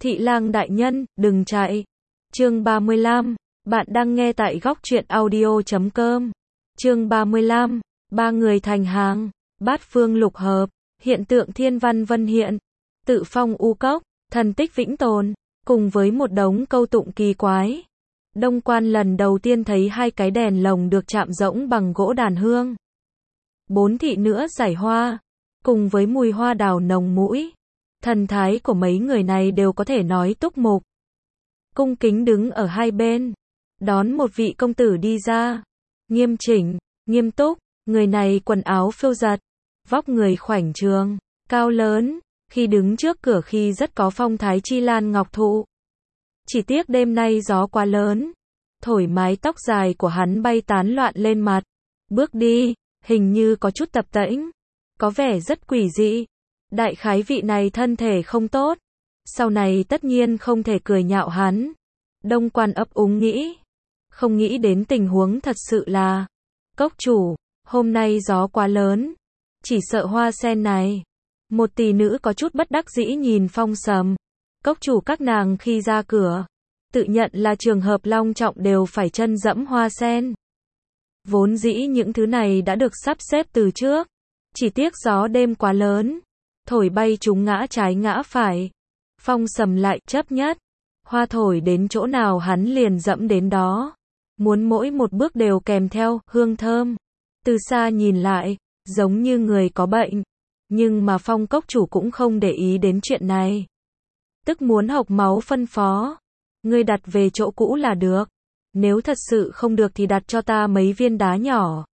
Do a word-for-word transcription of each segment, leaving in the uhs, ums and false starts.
Thị lang đại nhân, đừng chạy. Chương ba mươi lăm, bạn đang nghe tại góc truyện audio chấm com. Chương ba mươi lăm, ba người thành hàng, bát phương lục hợp, hiện tượng thiên văn vân hiện, tự phong u cốc, thần tích vĩnh tồn, cùng với một đống câu tụng kỳ quái. Đông Quan lần đầu tiên thấy hai cái đèn lồng được chạm rỗng bằng gỗ đàn hương. Bốn thị nữa giải hoa, cùng với mùi hoa đào nồng mũi. Thần thái của mấy người này đều có thể nói túc mục. Cung kính đứng ở hai bên, đón một vị công tử đi ra. Nghiêm chỉnh, nghiêm túc, người này quần áo phiêu giật, vóc người khoảnh trường, cao lớn, khi đứng trước cửa khi rất có phong thái chi lan ngọc thụ. Chỉ tiếc đêm nay gió quá lớn, thổi mái tóc dài của hắn bay tán loạn lên mặt. Bước đi, hình như có chút tập tễnh, có vẻ rất quỷ dị. Đại khái vị này thân thể không tốt, sau này tất nhiên không thể cười nhạo hắn. Đông Quan ấp úng nghĩ, không nghĩ đến tình huống thật sự là, cốc chủ, hôm nay gió quá lớn, chỉ sợ hoa sen này. Một tỷ nữ có chút bất đắc dĩ nhìn Phong Sầm. Cốc chủ các nàng khi ra cửa, tự nhận là trường hợp long trọng đều phải chân dẫm hoa sen. Vốn dĩ những thứ này đã được sắp xếp từ trước, chỉ tiếc gió đêm quá lớn, thổi bay chúng ngã trái ngã phải. Phong Sầm lại chấp nhất, hoa thổi đến chỗ nào hắn liền dẫm đến đó, muốn mỗi một bước đều kèm theo hương thơm. Từ xa nhìn lại, giống như người có bệnh, nhưng mà Phong cốc chủ cũng không để ý đến chuyện này. Tức muốn hộc máu phân phó, ngươi đặt về chỗ cũ là được, nếu thật sự không được thì đặt cho ta mấy viên đá nhỏ.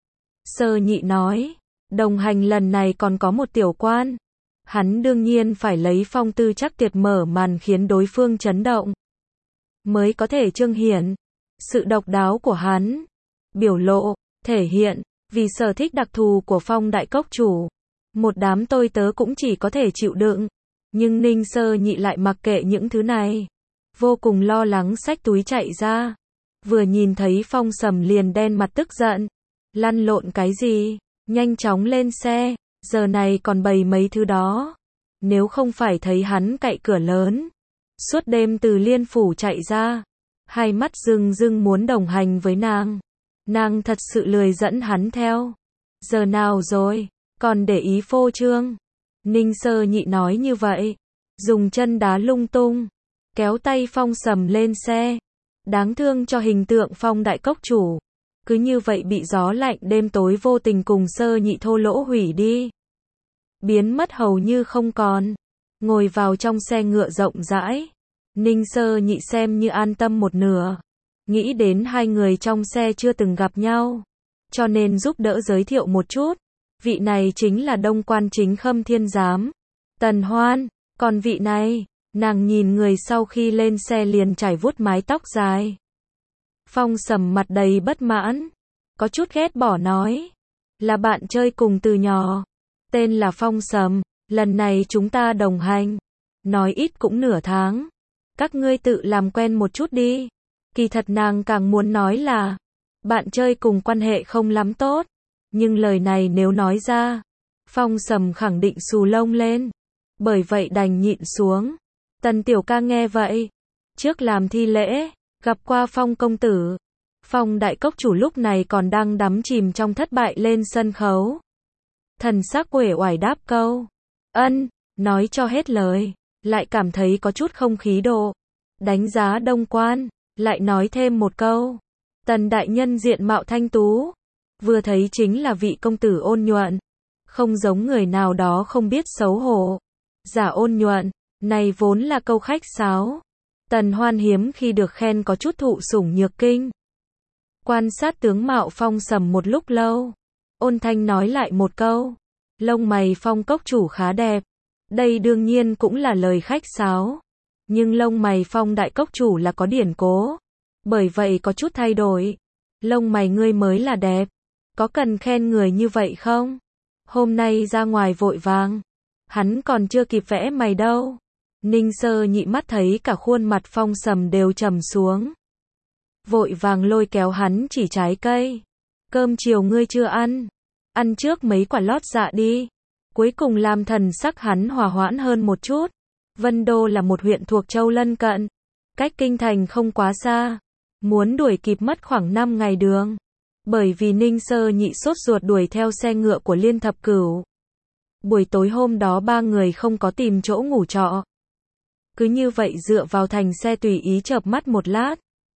Sơ Nhị nói, đồng hành lần này còn có một tiểu quan. Hắn đương nhiên phải lấy phong tư chắc tuyệt mở màn khiến đối phương chấn động, mới có thể trương hiển sự độc đáo của hắn. Biểu lộ, thể hiện, vì sở thích đặc thù của Phong đại cốc chủ, một đám tôi tớ cũng chỉ có thể chịu đựng. Nhưng Ninh Sơ Nhị lại mặc kệ những thứ này, vô cùng lo lắng xách túi chạy ra. Vừa nhìn thấy Phong Sầm liền đen mặt tức giận, lăn lộn cái gì, nhanh chóng lên xe. Giờ này còn bày mấy thứ đó. Nếu không phải thấy hắn cậy cửa lớn, suốt đêm từ Liên Phủ chạy ra, hai mắt rưng rưng muốn đồng hành với nàng, nàng thật sự lười dẫn hắn theo. Giờ nào rồi, còn để ý phô trương. Ninh Sơ Nhị nói như vậy, dùng chân đá lung tung, kéo tay Phong Sầm lên xe. Đáng thương cho hình tượng Phong đại cốc chủ, cứ như vậy bị gió lạnh đêm tối vô tình cùng Sơ Nhị thô lỗ hủy đi, biến mất hầu như không còn. Ngồi vào trong xe ngựa rộng rãi, Ninh Sơ Nhị xem như an tâm một nửa, nghĩ đến hai người trong xe chưa từng gặp nhau, cho nên giúp đỡ giới thiệu một chút. Vị này chính là Đông Quan chính khâm thiên giám Tần Hoan, còn vị này, nàng nhìn người sau khi lên xe liền chải vuốt mái tóc dài. Phong Sầm mặt đầy bất mãn, có chút ghét bỏ nói, là bạn chơi cùng từ nhỏ, tên là Phong Sầm, lần này chúng ta đồng hành, nói ít cũng nửa tháng, các ngươi tự làm quen một chút đi. Kỳ thật nàng càng muốn nói là, bạn chơi cùng quan hệ không lắm tốt, nhưng lời này nếu nói ra, Phong Sầm khẳng định xù lông lên, bởi vậy đành nhịn xuống. Tần tiểu ca nghe vậy, trước làm thi lễ, gặp qua Phong công tử. Phong đại cốc chủ lúc này còn đang đắm chìm trong thất bại lên sân khấu, thần sắc uể oải đáp câu ân, nói cho hết lời, lại cảm thấy có chút không khí độ. Đánh giá Đông Quan, lại nói thêm một câu, Tần đại nhân diện mạo thanh tú, vừa thấy chính là vị công tử ôn nhuận, không giống người nào đó không biết xấu hổ. Giả ôn nhuận, này vốn là câu khách sáo. Tần Hoan hiếm khi được khen có chút thụ sủng nhược kinh. Quan sát tướng mạo Phong Sầm một lúc lâu, ôn thanh nói lại một câu, lông mày Phong cốc chủ khá đẹp. Đây đương nhiên cũng là lời khách sáo, nhưng lông mày Phong đại cốc chủ là có điển cố, bởi vậy có chút thay đổi. Lông mày ngươi mới là đẹp, có cần khen người như vậy không? Hôm nay ra ngoài vội vàng, hắn còn chưa kịp vẽ mày đâu. Ninh Sơ Nhị mắt thấy cả khuôn mặt Phong Sầm đều trầm xuống, vội vàng lôi kéo hắn chỉ trái cây. Cơm chiều ngươi chưa ăn, ăn trước mấy quả lót dạ đi. Cuối cùng làm thần sắc hắn hòa hoãn hơn một chút. Vân Đô là một huyện thuộc châu lân cận, cách kinh thành không quá xa, muốn đuổi kịp mất khoảng năm ngày đường. Bởi vì Ninh Sơ Nhị sốt ruột đuổi theo xe ngựa của Liên Thập Cửu. Buổi tối hôm đó ba người không có tìm chỗ ngủ trọ. Cứ như vậy dựa vào thành xe tùy ý chợp mắt một lát.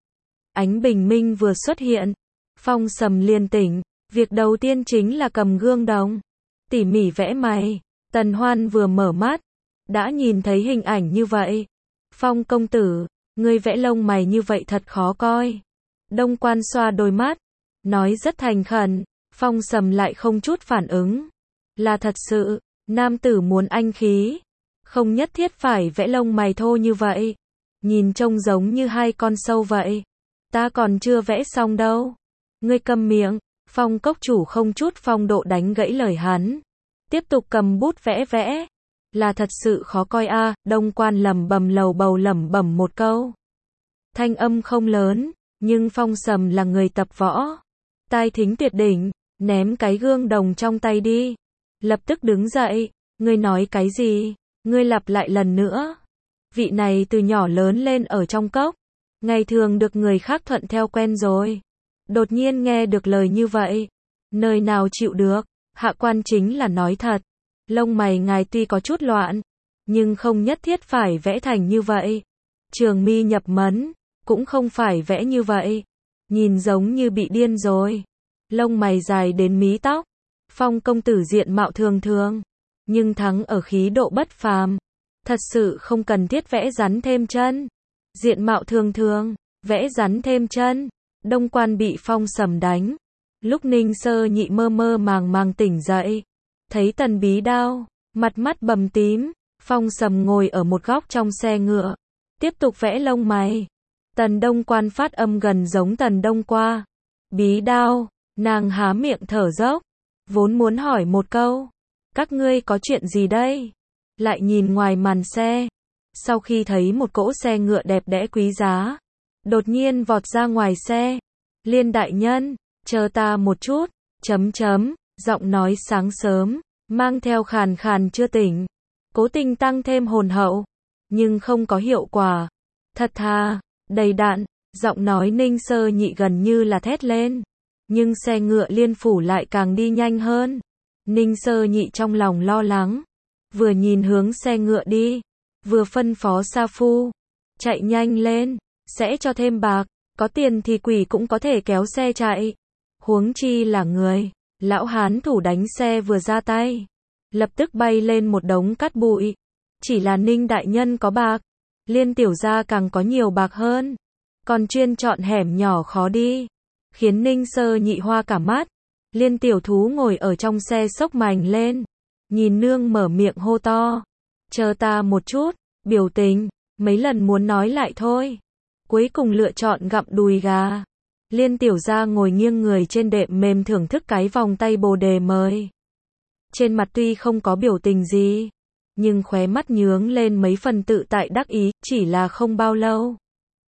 Ánh bình minh vừa xuất hiện, Phong Sầm liền tỉnh, việc đầu tiên chính là cầm gương đồng, tỉ mỉ vẽ mày. Tần Hoan vừa mở mắt, đã nhìn thấy hình ảnh như vậy. Phong công tử, ngươi vẽ lông mày như vậy thật khó coi. Đông Quan xoa đôi mắt, nói rất thành khẩn. Phong Sầm lại không chút phản ứng. Là thật sự, nam tử muốn anh khí, không nhất thiết phải vẽ lông mày thô như vậy. Nhìn trông giống như hai con sâu vậy. Ta còn chưa vẽ xong đâu. Ngươi câm miệng. Phong cốc chủ không chút phong độ đánh gãy lời hắn. Tiếp tục cầm bút vẽ vẽ. Là thật sự khó coi a. À, Đông Quan lẩm bẩm lầu bầu lẩm bẩm một câu. Thanh âm không lớn, nhưng Phong Sầm là người tập võ, tai thính tuyệt đỉnh, ném cái gương đồng trong tay đi. Lập tức đứng dậy. Ngươi nói cái gì? Ngươi lặp lại lần nữa. Vị này từ nhỏ lớn lên ở trong cốc, ngày thường được người khác thuận theo quen rồi. Đột nhiên nghe được lời như vậy, nơi nào chịu được. Hạ quan chính là nói thật. Lông mày ngài tuy có chút loạn, nhưng không nhất thiết phải vẽ thành như vậy. Trường mi nhập mấn, cũng không phải vẽ như vậy. Nhìn giống như bị điên rồi. Lông mày dài đến mí tóc. Phong công tử diện mạo thường thường, nhưng thắng ở khí độ bất phàm. Thật sự không cần thiết vẽ rắn thêm chân. Diện mạo thường thường, vẽ rắn thêm chân. Đông Quan bị Phong Sầm đánh. Lúc Ninh Sơ Nhị mơ mơ màng màng tỉnh dậy, thấy Tần Bí Đao, mặt mắt bầm tím. Phong Sầm ngồi ở một góc trong xe ngựa, tiếp tục vẽ lông mày. Tần Đông Quan phát âm gần giống Tần Đông Qua. Bí Đao, nàng há miệng thở dốc, vốn muốn hỏi một câu, các ngươi có chuyện gì đây? Lại nhìn ngoài màn xe, sau khi thấy một cỗ xe ngựa đẹp đẽ quý giá, đột nhiên vọt ra ngoài xe. Liên đại nhân, chờ ta một chút, chấm chấm, giọng nói sáng sớm, mang theo khàn khàn chưa tỉnh, cố tình tăng thêm hồn hậu, nhưng không có hiệu quả. Thật thà, đầy đặn, giọng nói Ninh Sơ Nhị gần như là thét lên, nhưng xe ngựa Liên phủ lại càng đi nhanh hơn. Ninh Sơ Nhị trong lòng lo lắng, vừa nhìn hướng xe ngựa đi, vừa phân phó sa phu, chạy nhanh lên, sẽ cho thêm bạc, có tiền thì quỷ cũng có thể kéo xe chạy. Huống chi là người. Lão hán thủ đánh xe vừa ra tay, lập tức bay lên một đống cát bụi. Chỉ là Ninh đại nhân có bạc, Liên tiểu gia càng có nhiều bạc hơn, còn chuyên chọn hẻm nhỏ khó đi, khiến Ninh Sơ Nhị hoa cả mắt. Liên tiểu thú ngồi ở trong xe sốc mành lên, nhìn nương mở miệng hô to, chờ ta một chút. Biểu tình, mấy lần muốn nói lại thôi, cuối cùng lựa chọn gặm đùi gà. Liên tiểu gia ngồi nghiêng người trên đệm mềm thưởng thức cái vòng tay bồ đề mời. Trên mặt tuy không có biểu tình gì, nhưng khóe mắt nhướng lên mấy phần tự tại đắc ý. Chỉ là không bao lâu,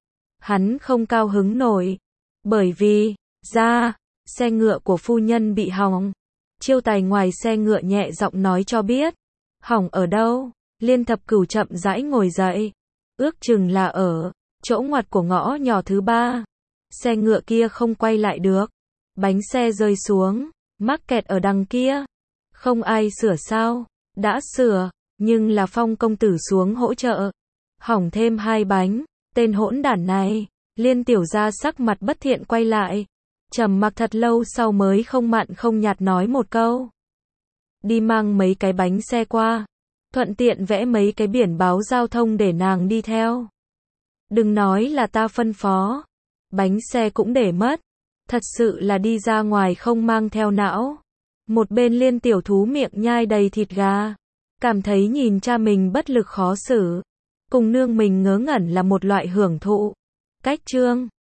hắn không cao hứng nổi, bởi vì, ra, xe ngựa của phu nhân bị hỏng. Chiêu tài ngoài xe ngựa nhẹ giọng nói cho biết. Hỏng ở đâu? Liên Thập Cửu chậm rãi ngồi dậy, ước chừng là ở chỗ ngoặt của ngõ nhỏ thứ ba. Xe ngựa kia không quay lại được, bánh xe rơi xuống, mắc kẹt ở đằng kia. Không ai sửa sao? Đã sửa, nhưng là Phong công tử xuống hỗ trợ, hỏng thêm hai bánh. Tên hỗn đản này. Liên tiểu gia sắc mặt bất thiện quay lại, trầm mặc thật lâu sau mới không mặn không nhạt nói một câu, đi mang mấy cái bánh xe qua, thuận tiện vẽ mấy cái biển báo giao thông để nàng đi theo. Đừng nói là ta phân phó, bánh xe cũng để mất, thật sự là đi ra ngoài không mang theo não. Một bên Liên tiểu thú miệng nhai đầy thịt gà, cảm thấy nhìn cha mình bất lực khó xử, cùng nương mình ngớ ngẩn là một loại hưởng thụ. Cách chương